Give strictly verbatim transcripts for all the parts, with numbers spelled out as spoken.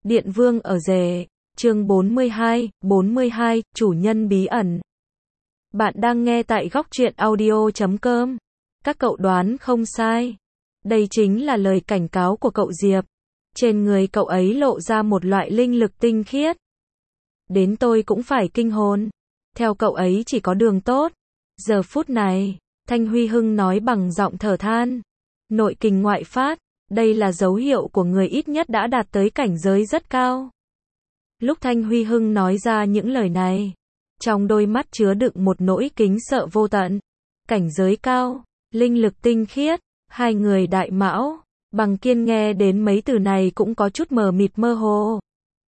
Điện Vương ở rể, chương bốn mươi hai, bốn mươi hai, chủ nhân bí ẩn. Bạn đang nghe tại góc truyện audio chấm com. Các cậu đoán không sai. Đây chính là lời cảnh cáo của cậu Diệp. Trên người cậu ấy lộ ra một loại linh lực tinh khiết. Đến tôi cũng phải kinh hồn. Theo cậu ấy chỉ có đường tốt. Giờ phút này, Thanh Huy Hưng nói bằng giọng thở than. Nội kình ngoại phát. Đây là dấu hiệu của người ít nhất đã đạt tới cảnh giới rất cao. Lúc Thanh Huy Hưng nói ra những lời này, trong đôi mắt chứa đựng một nỗi kính sợ vô tận. Cảnh giới cao, linh lực tinh khiết, hai người đại mão, Bằng Kiên nghe đến mấy từ này cũng có chút mờ mịt mơ hồ.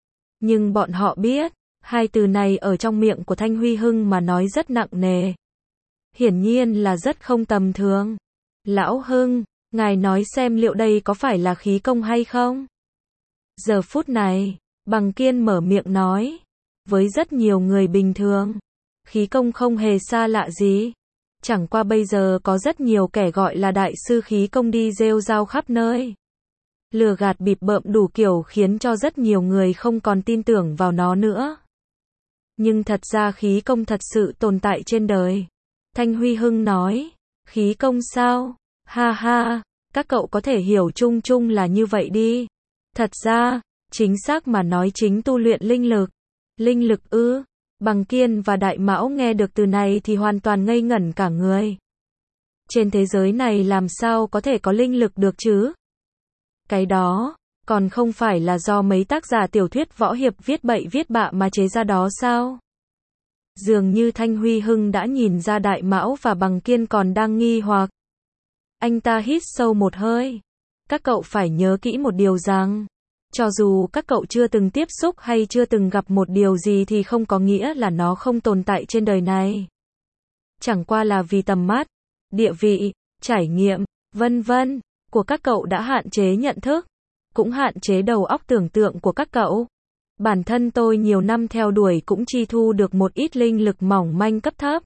Nhưng bọn họ biết, hai từ này ở trong miệng của Thanh Huy Hưng mà nói rất nặng nề. Hiển nhiên là rất không tầm thường. Lão Hưng, ngài nói xem liệu đây có phải là khí công hay không? Giờ phút này, Bằng Kiên mở miệng nói. Với rất nhiều người bình thường, khí công không hề xa lạ gì. Chẳng qua bây giờ có rất nhiều kẻ gọi là đại sư khí công đi rêu rao khắp nơi. Lừa gạt bịp bợm đủ kiểu khiến cho rất nhiều người không còn tin tưởng vào nó nữa. Nhưng thật ra khí công thật sự tồn tại trên đời. Thanh Huy Hưng nói, khí công sao? Ha ha, các cậu có thể hiểu chung chung là như vậy đi. Thật ra, chính xác mà nói chính tu luyện linh lực. Linh lực ư? Bằng Kiên và Đại Mão nghe được từ này thì hoàn toàn ngây ngẩn cả người. Trên thế giới này làm sao có thể có linh lực được chứ? Cái đó, còn không phải là do mấy tác giả tiểu thuyết võ hiệp viết bậy viết bạ mà chế ra đó sao? Dường như Thanh Huy Hưng đã nhìn ra Đại Mão và Bằng Kiên còn đang nghi hoặc. Anh ta hít sâu một hơi. Các cậu phải nhớ kỹ một điều rằng, cho dù các cậu chưa từng tiếp xúc hay chưa từng gặp một điều gì thì không có nghĩa là nó không tồn tại trên đời này. Chẳng qua là vì tầm mắt, địa vị, trải nghiệm, vân vân, của các cậu đã hạn chế nhận thức, cũng hạn chế đầu óc tưởng tượng của các cậu. Bản thân tôi nhiều năm theo đuổi cũng chi thu được một ít linh lực mỏng manh cấp thấp.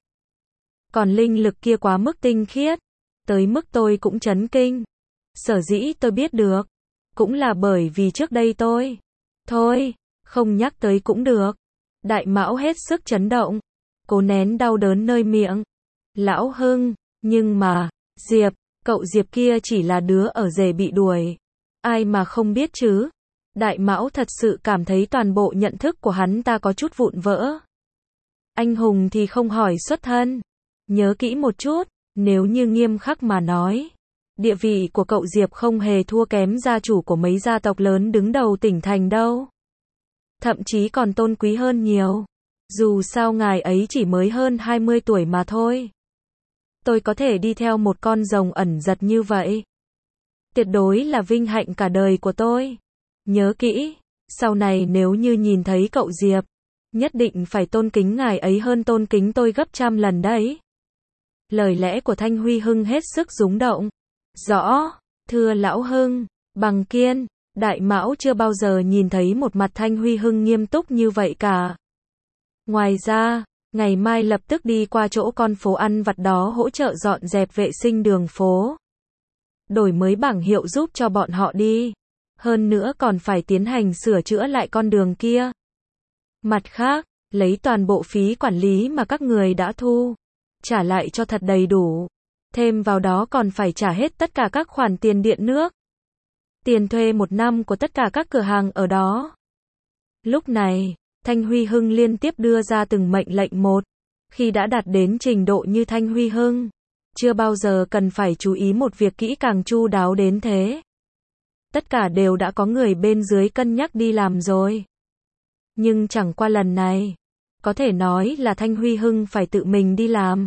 Còn linh lực kia quá mức tinh khiết, tới mức tôi cũng chấn kinh. Sở dĩ tôi biết được, cũng là bởi vì trước đây tôi. Thôi, không nhắc tới cũng được. Đại Mão hết sức chấn động, cố nén đau đớn nơi miệng. Lão Hưng, nhưng mà, Diệp, cậu Diệp kia chỉ là đứa ở rể bị đuổi. Ai mà không biết chứ? Đại Mão thật sự cảm thấy toàn bộ nhận thức của hắn ta có chút vụn vỡ. Anh hùng thì không hỏi xuất thân. Nhớ kỹ một chút, nếu như nghiêm khắc mà nói, địa vị của cậu Diệp không hề thua kém gia chủ của mấy gia tộc lớn đứng đầu tỉnh thành đâu. Thậm chí còn tôn quý hơn nhiều. Dù sao ngài ấy chỉ mới hơn hai mươi tuổi mà thôi. Tôi có thể đi theo một con rồng ẩn giật như vậy. Tuyệt đối là vinh hạnh cả đời của tôi. Nhớ kỹ, sau này nếu như nhìn thấy cậu Diệp, nhất định phải tôn kính ngài ấy hơn tôn kính tôi gấp trăm lần đấy. Lời lẽ của Thanh Huy Hưng hết sức rúng động. Rõ, thưa Lão Hưng, Bằng Kiên, Đại Mão chưa bao giờ nhìn thấy một mặt Thanh Huy Hưng nghiêm túc như vậy cả. Ngoài ra, ngày mai lập tức đi qua chỗ con phố ăn vặt đó hỗ trợ dọn dẹp vệ sinh đường phố. Đổi mới bảng hiệu giúp cho bọn họ đi. Hơn nữa còn phải tiến hành sửa chữa lại con đường kia. Mặt khác, lấy toàn bộ phí quản lý mà các người đã thu, trả lại cho thật đầy đủ. Thêm vào đó còn phải trả hết tất cả các khoản tiền điện nước, tiền thuê một năm của tất cả các cửa hàng ở đó. Lúc này, Thanh Huy Hưng liên tiếp đưa ra từng mệnh lệnh một. Khi đã đạt đến trình độ như Thanh Huy Hưng, chưa bao giờ cần phải chú ý một việc kỹ càng chu đáo đến thế. Tất cả đều đã có người bên dưới cân nhắc đi làm rồi. Nhưng chẳng qua lần này, có thể nói là Thanh Huy Hưng phải tự mình đi làm.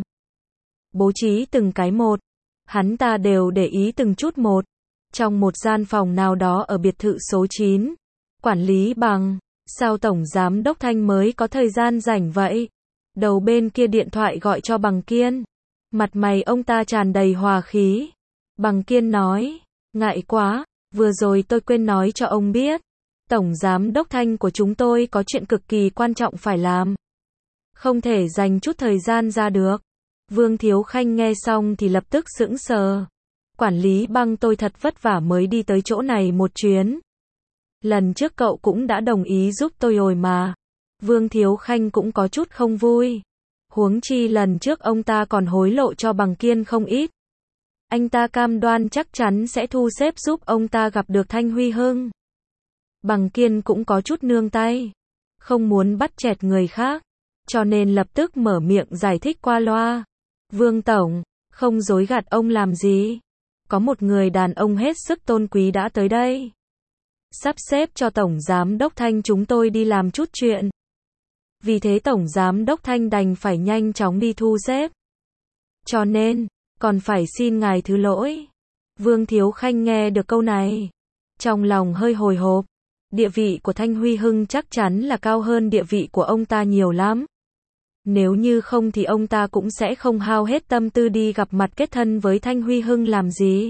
Bố trí từng cái một, hắn ta đều để ý từng chút một. Trong một gian phòng nào đó ở biệt thự số chín, quản lý Bằng, sao Tổng Giám Đốc Thanh mới có thời gian rảnh vậy? Đầu bên kia điện thoại gọi cho Bằng Kiên. Mặt mày ông ta tràn đầy hòa khí. Bằng Kiên nói, ngại quá, vừa rồi tôi quên nói cho ông biết. Tổng Giám Đốc Thanh của chúng tôi có chuyện cực kỳ quan trọng phải làm. Không thể dành chút thời gian ra được. Vương Thiếu Khanh nghe xong thì lập tức sững sờ. Quản lý Băng tôi thật vất vả mới đi tới chỗ này một chuyến. Lần trước cậu cũng đã đồng ý giúp tôi rồi mà. Vương Thiếu Khanh cũng có chút không vui. Huống chi lần trước ông ta còn hối lộ cho Bằng Kiên không ít. Anh ta cam đoan chắc chắn sẽ thu xếp giúp ông ta gặp được Thanh Huy Hưng. Bằng Kiên cũng có chút nương tay. Không muốn bắt chẹt người khác. Cho nên lập tức mở miệng giải thích qua loa. Vương Tổng, không dối gạt ông làm gì. Có một người đàn ông hết sức tôn quý đã tới đây. Sắp xếp cho Tổng Giám Đốc Thanh chúng tôi đi làm chút chuyện. Vì thế Tổng Giám Đốc Thanh đành phải nhanh chóng đi thu xếp. Cho nên, còn phải xin ngài thứ lỗi. Vương Thiếu Khanh nghe được câu này. Trong lòng hơi hồi hộp. Địa vị của Thanh Huy Hưng chắc chắn là cao hơn địa vị của ông ta nhiều lắm. Nếu như không thì ông ta cũng sẽ không hao hết tâm tư đi gặp mặt kết thân với Thanh Huy Hưng làm gì.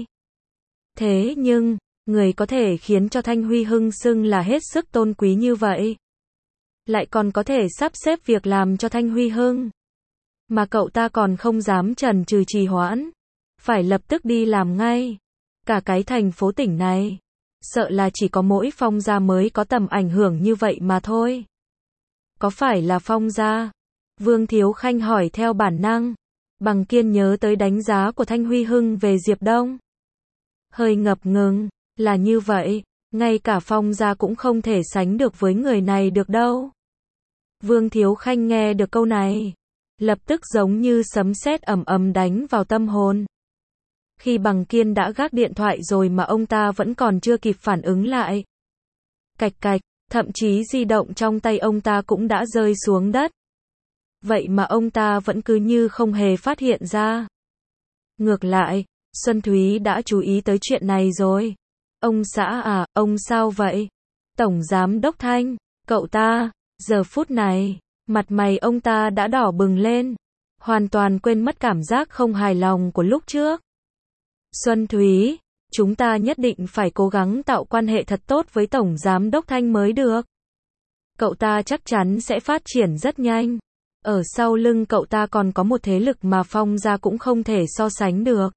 Thế nhưng, người có thể khiến cho Thanh Huy Hưng xưng là hết sức tôn quý như vậy. Lại còn có thể sắp xếp việc làm cho Thanh Huy Hưng. Mà cậu ta còn không dám chần chừ trì hoãn. Phải lập tức đi làm ngay. Cả cái thành phố tỉnh này. Sợ là chỉ có mỗi Phong gia mới có tầm ảnh hưởng như vậy mà thôi. Có phải là Phong gia? Vương Thiếu Khanh hỏi theo bản năng. Bằng Kiên nhớ tới đánh giá của Thanh Huy Hưng về Diệp Đông. Hơi ngập ngừng, là như vậy, ngay cả Phong gia cũng không thể sánh được với người này được đâu. Vương Thiếu Khanh nghe được câu này, lập tức giống như sấm sét ầm ầm đánh vào tâm hồn. Khi Bằng Kiên đã gác điện thoại rồi mà ông ta vẫn còn chưa kịp phản ứng lại. Cạch cạch, thậm chí di động trong tay ông ta cũng đã rơi xuống đất. Vậy mà ông ta vẫn cứ như không hề phát hiện ra. Ngược lại, Xuân Thúy đã chú ý tới chuyện này rồi. Ông xã à, ông sao vậy? Tổng Giám Đốc Thanh, cậu ta, giờ phút này, mặt mày ông ta đã đỏ bừng lên. Hoàn toàn quên mất cảm giác không hài lòng của lúc trước. Xuân Thúy, chúng ta nhất định phải cố gắng tạo quan hệ thật tốt với Tổng Giám Đốc Thanh mới được. Cậu ta chắc chắn sẽ phát triển rất nhanh. Ở sau lưng cậu ta còn có một thế lực mà Phong gia cũng không thể so sánh được.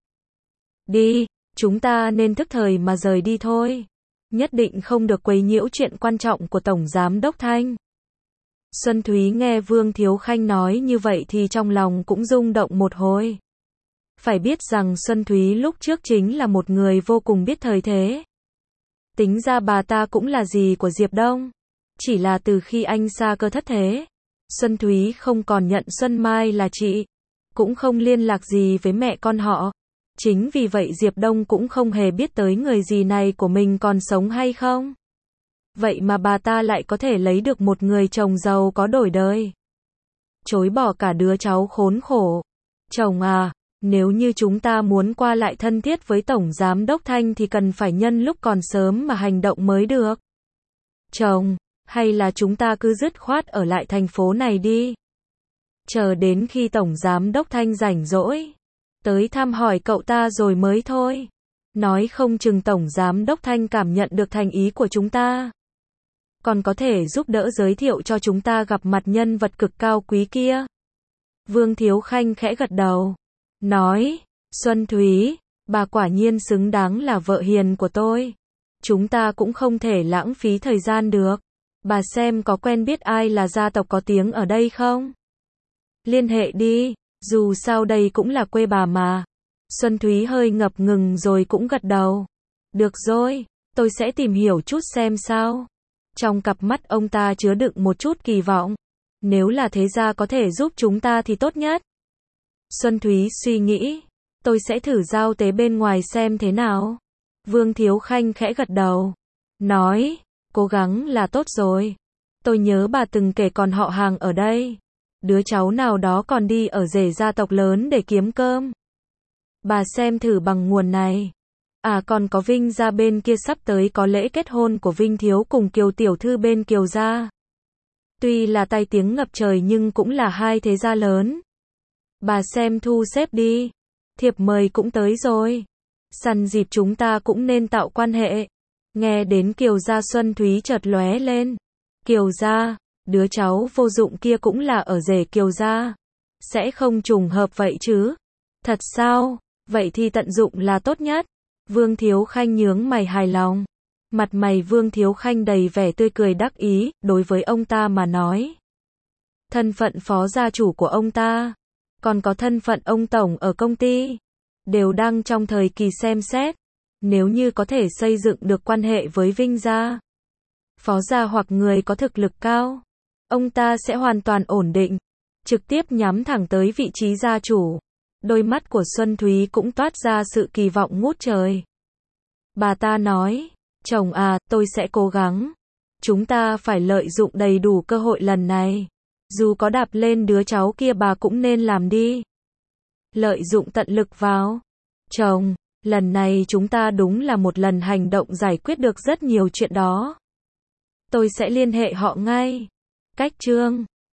Đi, chúng ta nên thức thời mà rời đi thôi. Nhất định không được quấy nhiễu chuyện quan trọng của Tổng Giám Đốc Thanh. Xuân Thúy nghe Vương Thiếu Khanh nói như vậy thì trong lòng cũng rung động một hồi. Phải biết rằng Xuân Thúy lúc trước chính là một người vô cùng biết thời thế. Tính ra bà ta cũng là dì của Diệp Đông. Chỉ là từ khi anh Sa Cơ thất thế, Xuân Thúy không còn nhận Xuân Mai là chị, cũng không liên lạc gì với mẹ con họ. Chính vì vậy Diệp Đông cũng không hề biết tới người dì này của mình còn sống hay không. Vậy mà bà ta lại có thể lấy được một người chồng giàu có đổi đời. Chối bỏ cả đứa cháu khốn khổ. Chồng à, nếu như chúng ta muốn qua lại thân thiết với Tổng Giám Đốc Thanh thì cần phải nhân lúc còn sớm mà hành động mới được. Chồng, hay là chúng ta cứ dứt khoát ở lại thành phố này đi. Chờ đến khi Tổng Giám Đốc Thanh rảnh rỗi, tới thăm hỏi cậu ta rồi mới thôi. Nói không chừng Tổng Giám Đốc Thanh cảm nhận được thành ý của chúng ta. Còn có thể giúp đỡ giới thiệu cho chúng ta gặp mặt nhân vật cực cao quý kia. Vương Thiếu Khanh khẽ gật đầu. Nói, Xuân Thúy, bà quả nhiên xứng đáng là vợ hiền của tôi. Chúng ta cũng không thể lãng phí thời gian được. Bà xem có quen biết ai là gia tộc có tiếng ở đây không? Liên hệ đi, dù sao đây cũng là quê bà mà. Xuân Thúy hơi ngập ngừng rồi cũng gật đầu. Được rồi, tôi sẽ tìm hiểu chút xem sao. Trong cặp mắt ông ta chứa đựng một chút kỳ vọng. Nếu là thế gia có thể giúp chúng ta thì tốt nhất. Xuân Thúy suy nghĩ, tôi sẽ thử giao tế bên ngoài xem thế nào. Vương Thiếu Khanh khẽ gật đầu. Nói, cố gắng là tốt rồi. Tôi nhớ bà từng kể còn họ hàng ở đây. Đứa cháu nào đó còn đi ở rể gia tộc lớn để kiếm cơm. Bà xem thử bằng nguồn này. À còn có Vinh gia bên kia sắp tới có lễ kết hôn của Vinh Thiếu cùng Kiều Tiểu Thư bên Kiều gia. Tuy là tai tiếng ngập trời nhưng cũng là hai thế gia lớn. Bà xem thu xếp đi. Thiệp mời cũng tới rồi. Săn dịp chúng ta cũng nên tạo quan hệ. Nghe đến Kiều gia Xuân Thúy chợt lóe lên. Kiều gia, đứa cháu vô dụng kia cũng là ở rể Kiều gia. Sẽ không trùng hợp vậy chứ? Thật sao? Vậy thì tận dụng là tốt nhất. Vương Thiếu Khanh nhướng mày hài lòng. Mặt mày Vương Thiếu Khanh đầy vẻ tươi cười đắc ý, đối với ông ta mà nói. Thân phận phó gia chủ của ông ta, còn có thân phận ông tổng ở công ty, đều đang trong thời kỳ xem xét. Nếu như có thể xây dựng được quan hệ với Vinh gia, phó gia hoặc người có thực lực cao, ông ta sẽ hoàn toàn ổn định, trực tiếp nhắm thẳng tới vị trí gia chủ. Đôi mắt của Xuân Thúy cũng toát ra sự kỳ vọng ngút trời. Bà ta nói, chồng à, tôi sẽ cố gắng. Chúng ta phải lợi dụng đầy đủ cơ hội lần này. Dù có đạp lên đứa cháu kia bà cũng nên làm đi. Lợi dụng tận lực vào. Chồng, lần này chúng ta đúng là một lần hành động giải quyết được rất nhiều chuyện đó. Tôi sẽ liên hệ họ ngay. Cách chương